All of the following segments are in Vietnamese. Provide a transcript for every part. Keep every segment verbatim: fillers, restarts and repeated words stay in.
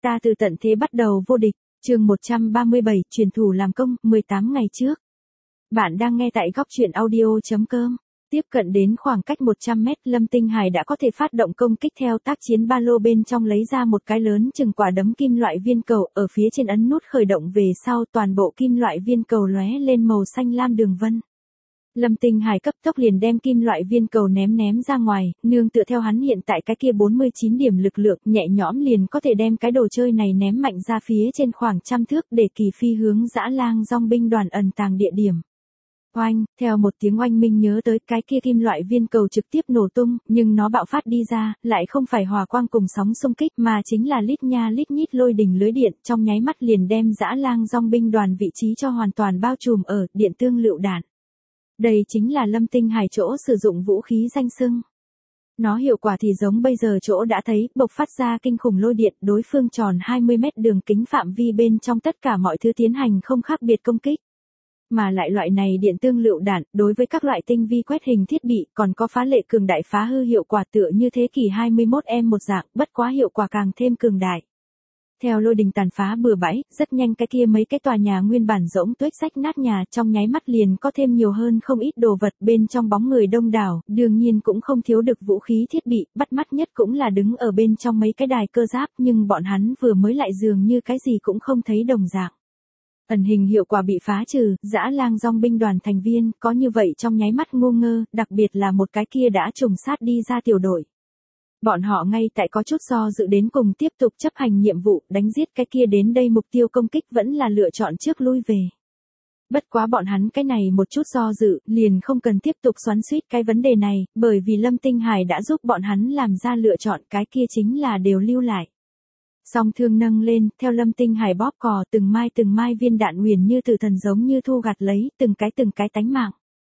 Ta từ tận thế bắt đầu vô địch, chương một trăm ba mươi bảy, truyền thủ làm công, mười tám ngày trước. Bạn đang nghe tại góc truyện audio chấm com. Tiếp cận đến khoảng cách một trăm mét, Lâm Tinh Hải đã có thể phát động công kích theo tác chiến ba lô, bên trong lấy ra một cái lớn chừng quả đấm kim loại viên cầu, ở phía trên ấn nút khởi động về sau, toàn bộ kim loại viên cầu lóe lên màu xanh lam đường vân. Lâm Tinh Hải cấp tốc liền đem kim loại viên cầu ném ném ra ngoài, nương tựa theo hắn hiện tại cái kia bốn mươi chín điểm lực lượng, nhẹ nhõm liền có thể đem cái đồ chơi này ném mạnh ra phía trên khoảng trăm thước, để kỳ phi hướng dã lang dòng binh đoàn ẩn tàng địa điểm. Oanh, theo một tiếng oanh minh nhớ tới cái kia kim loại viên cầu trực tiếp nổ tung, nhưng nó bạo phát đi ra, lại không phải hòa quang cùng sóng xung kích mà chính là lít nha lít nhít lôi đỉnh lưới điện, trong nháy mắt liền đem dã lang dòng binh đoàn vị trí cho hoàn toàn bao trùm ở điện tương lựu đạn. Đây chính là Lâm Tinh Hải chỗ sử dụng vũ khí danh xưng. Nó hiệu quả thì giống bây giờ chỗ đã thấy, bộc phát ra kinh khủng lôi điện, đối phương tròn hai mươi mét đường kính phạm vi bên trong tất cả mọi thứ tiến hành không khác biệt công kích. Mà lại loại này điện tương lựu đạn, đối với các loại tinh vi quét hình thiết bị, còn có phá lệ cường đại phá hư hiệu quả tựa như thế kỷ hai mươi mốt em một dạng, bất quá hiệu quả càng thêm cường đại. Theo lôi đình tàn phá bừa bãi, rất nhanh cái kia mấy cái tòa nhà nguyên bản rỗng tuếch rách nát nhà, trong nháy mắt liền có thêm nhiều hơn không ít đồ vật, bên trong bóng người đông đảo, đương nhiên cũng không thiếu được vũ khí thiết bị, bắt mắt nhất cũng là đứng ở bên trong mấy cái đài cơ giáp, nhưng bọn hắn vừa mới lại dường như cái gì cũng không thấy đồng dạng. Ẩn hình hiệu quả bị phá trừ, dã lang dòng binh đoàn thành viên, có như vậy trong nháy mắt ngu ngơ, đặc biệt là một cái kia đã trùng sát đi ra tiểu đội. Bọn họ ngay tại có chút do dự đến cùng tiếp tục chấp hành nhiệm vụ, đánh giết cái kia đến đây mục tiêu công kích vẫn là lựa chọn trước lui về. Bất quá bọn hắn cái này một chút do dự, liền không cần tiếp tục xoắn xuýt cái vấn đề này, bởi vì Lâm Tinh Hải đã giúp bọn hắn làm ra lựa chọn, cái kia chính là đều lưu lại. Song thương nâng lên, theo Lâm Tinh Hải bóp cò, từng mai từng mai viên đạn huyền như tử thần giống như thu gặt lấy, từng cái từng cái tánh mạng.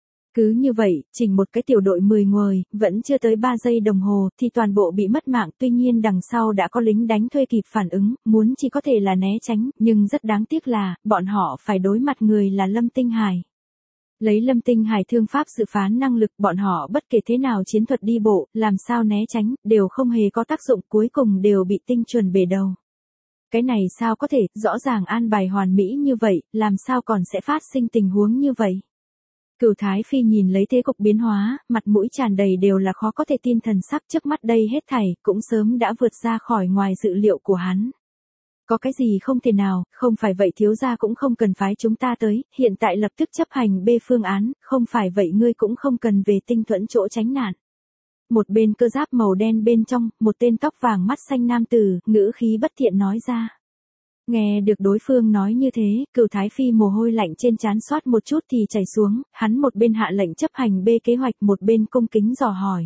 Cứ như vậy, chỉnh một cái tiểu đội mười người, vẫn chưa tới ba giây đồng hồ, thì toàn bộ bị mất mạng, tuy nhiên đằng sau đã có lính đánh thuê kịp phản ứng, muốn chỉ có thể là né tránh, nhưng rất đáng tiếc là, bọn họ phải đối mặt người là Lâm Tinh Hải. Lấy Lâm Tinh Hải thương pháp dự phán năng lực, bọn họ bất kể thế nào chiến thuật đi bộ, làm sao né tránh, đều không hề có tác dụng, cuối cùng đều bị tinh chuẩn bể đầu. Cái này sao có thể, rõ ràng an bài hoàn mỹ như vậy, làm sao còn sẽ phát sinh tình huống như vậy? Cửu Thái Phi nhìn lấy thế cục biến hóa, mặt mũi tràn đầy đều là khó có thể tin thần sắc, trước mắt đây hết thảy, cũng sớm đã vượt ra khỏi ngoài dự liệu của hắn. Có cái gì không thể nào, không phải vậy thiếu gia cũng không cần phái chúng ta tới, hiện tại lập tức chấp hành B phương án, không phải vậy ngươi cũng không cần về Tinh Thuẫn chỗ tránh nạn. Một bên cơ giáp màu đen bên trong, một tên tóc vàng mắt xanh nam tử, ngữ khí bất thiện nói ra. Nghe được đối phương nói như thế, Cửu Thái Phi mồ hôi lạnh trên trán xoát một chút thì chảy xuống, hắn một bên hạ lệnh chấp hành B kế hoạch, một bên cung kính dò hỏi.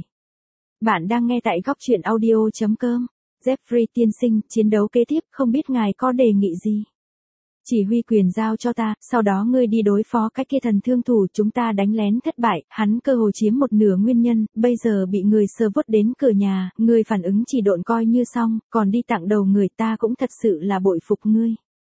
Bạn đang nghe tại góc truyện audio chấm com. Jeffrey tiên sinh, chiến đấu kế tiếp, không biết ngài có đề nghị gì? Chỉ huy quyền giao cho ta, sau đó ngươi đi đối phó cái kia thần thương thủ, chúng ta đánh lén thất bại, hắn cơ hồ chiếm một nửa nguyên nhân, bây giờ bị người sờ vuốt đến cửa nhà, ngươi phản ứng chỉ độn coi như xong, còn đi tặng đầu người, ta cũng thật sự là bội phục ngươi.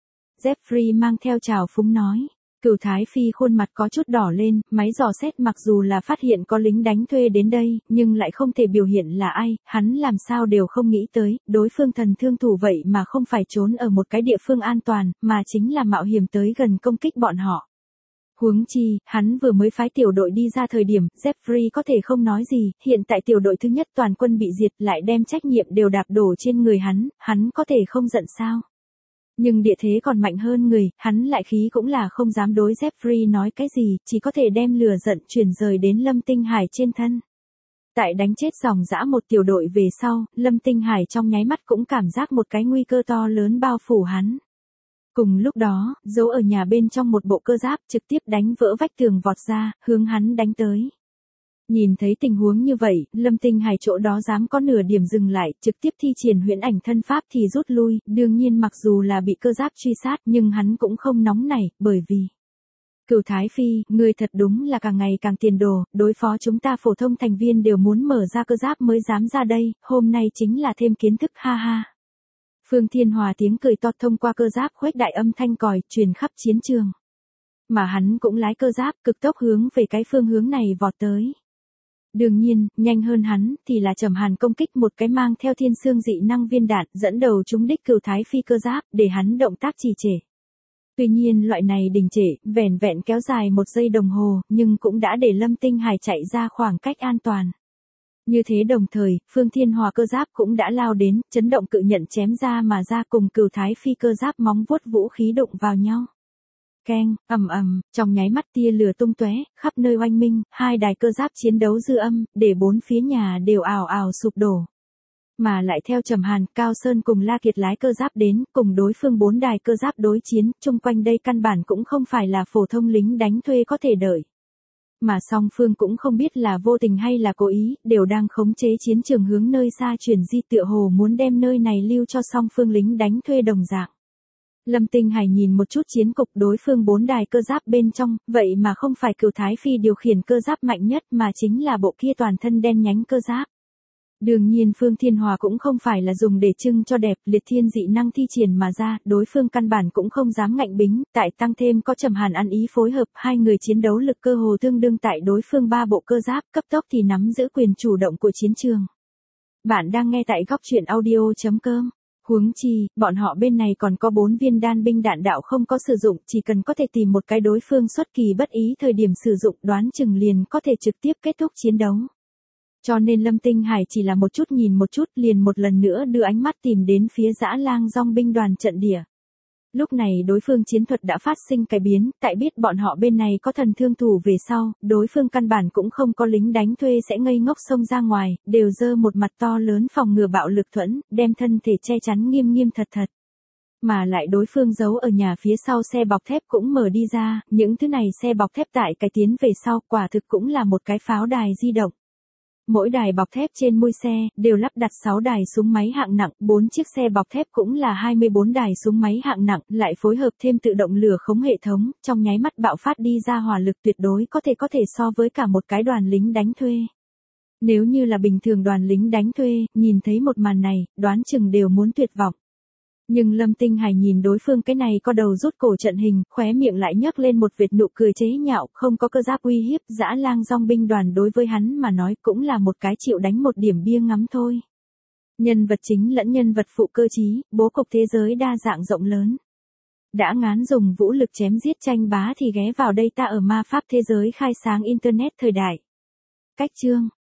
Jeffrey mang theo trào phúng nói. Cửu Thái Phi khuôn mặt có chút đỏ lên, máy dò xét mặc dù là phát hiện có lính đánh thuê đến đây, nhưng lại không thể biểu hiện là ai, hắn làm sao đều không nghĩ tới, đối phương thần thương thủ vậy mà không phải trốn ở một cái địa phương an toàn, mà chính là mạo hiểm tới gần công kích bọn họ. Huống chi, hắn vừa mới phái tiểu đội đi ra thời điểm, Jeffrey có thể không nói gì, hiện tại tiểu đội thứ nhất toàn quân bị diệt lại đem trách nhiệm đều đạp đổ trên người hắn, hắn có thể không giận sao? Nhưng địa thế còn mạnh hơn người, hắn lại khí cũng là không dám đối Jeffrey nói cái gì, chỉ có thể đem lửa giận chuyển rời đến Lâm Tinh Hải trên thân. Tại đánh chết dòng dã một tiểu đội về sau, Lâm Tinh Hải trong nháy mắt cũng cảm giác một cái nguy cơ to lớn bao phủ hắn. Cùng lúc đó, giấu ở nhà bên trong một bộ cơ giáp trực tiếp đánh vỡ vách tường vọt ra, hướng hắn đánh tới. Nhìn thấy tình huống như vậy, Lâm Tinh Hải chỗ đó dám có nửa điểm dừng lại, trực tiếp thi triển huyễn ảnh thân pháp thì rút lui, đương nhiên mặc dù là bị cơ giáp truy sát nhưng hắn cũng không nóng nảy, bởi vì Cửu Thái Phi, ngươi thật đúng là càng ngày càng tiền đồ, đối phó chúng ta phổ thông thành viên đều muốn mở ra cơ giáp mới dám ra đây, hôm nay chính là thêm kiến thức ha ha. Phương Thiên Hòa tiếng cười to thông qua cơ giáp khuếch đại âm thanh còi, truyền khắp chiến trường. Mà hắn cũng lái cơ giáp cực tốc hướng về cái phương hướng này vọt tới. Đương nhiên, nhanh hơn hắn, thì là Trầm Hàn công kích một cái mang theo thiên xương dị năng viên đạn, dẫn đầu trúng đích Cửu Thái Phi cơ giáp, để hắn động tác trì trệ. Tuy nhiên loại này đình trệ, vẻn vẹn kéo dài một giây đồng hồ, nhưng cũng đã để Lâm Tinh Hải chạy ra khoảng cách an toàn. Như thế đồng thời, Phương Thiên Hòa cơ giáp cũng đã lao đến, chấn động cự nhận chém ra mà ra cùng Cửu Thái Phi cơ giáp móng vuốt vũ khí đụng vào nhau. Keng, ầm ầm, trong nháy mắt tia lửa tung tóe, khắp nơi oanh minh, hai đài cơ giáp chiến đấu dư âm, để bốn phía nhà đều ào ào sụp đổ. Mà lại theo Trầm Hàn, Cao Sơn cùng La Kiệt lái cơ giáp đến, cùng đối phương bốn đài cơ giáp đối chiến, chung quanh đây căn bản cũng không phải là phổ thông lính đánh thuê có thể đợi. Mà song phương cũng không biết là vô tình hay là cố ý, đều đang khống chế chiến trường hướng nơi xa chuyển di, tựa hồ muốn đem nơi này lưu cho song phương lính đánh thuê đồng dạng. Lâm Tinh Hải nhìn một chút chiến cục đối phương bốn đài cơ giáp bên trong, vậy mà không phải Cửu Thái Phi điều khiển cơ giáp mạnh nhất mà chính là bộ kia toàn thân đen nhánh cơ giáp. Đương nhiên Phương Thiên Hòa cũng không phải là dùng để trưng cho đẹp, liệt thiên dị năng thi triển mà ra, đối phương căn bản cũng không dám ngạnh bính, tại tăng thêm có Trầm Hàn ăn ý phối hợp, hai người chiến đấu lực cơ hồ tương đương tại đối phương ba bộ cơ giáp, cấp tốc thì nắm giữ quyền chủ động của chiến trường. Bạn đang nghe tại góc truyện audio chấm com. Huống chi, bọn họ bên này còn có bốn viên đan binh đạn đạo không có sử dụng, chỉ cần có thể tìm một cái đối phương xuất kỳ bất ý thời điểm sử dụng, đoán chừng liền có thể trực tiếp kết thúc chiến đấu. Cho nên Lâm Tinh Hải chỉ là một chút nhìn một chút, liền một lần nữa đưa ánh mắt tìm đến phía Dã Lang Dong binh đoàn trận địa. Lúc này đối phương chiến thuật đã phát sinh cải biến, tại biết bọn họ bên này có thần thương thủ về sau, đối phương căn bản cũng không có lính đánh thuê sẽ ngây ngốc xông ra ngoài, đều giơ một mặt to lớn phòng ngừa bạo lực thuẫn, đem thân thể che chắn nghiêm nghiêm thật thật. Mà lại đối phương giấu ở nhà phía sau xe bọc thép cũng mở đi ra, những thứ này xe bọc thép tại cải tiến về sau quả thực cũng là một cái pháo đài di động. Mỗi đài bọc thép trên mui xe, đều lắp đặt sáu đài súng máy hạng nặng, bốn chiếc xe bọc thép cũng là hai mươi bốn đài súng máy hạng nặng, lại phối hợp thêm tự động lửa khống hệ thống, trong nháy mắt bạo phát đi ra hỏa lực tuyệt đối có thể có thể so với cả một cái đoàn lính đánh thuê. Nếu như là bình thường đoàn lính đánh thuê, nhìn thấy một màn này, đoán chừng đều muốn tuyệt vọng. Nhưng Lâm Tinh Hải nhìn đối phương cái này có đầu rút cổ trận hình, khóe miệng lại nhấc lên một vệt nụ cười chế nhạo, không có cơ giáp uy hiếp, Dã Lang Dong binh đoàn đối với hắn mà nói cũng là một cái chịu đánh một điểm bia ngắm thôi. Nhân vật chính lẫn nhân vật phụ cơ trí, bố cục thế giới đa dạng rộng lớn. Đã ngán dùng vũ lực chém giết tranh bá thì ghé vào đây ta ở ma pháp thế giới khai sáng internet thời đại. Cách chương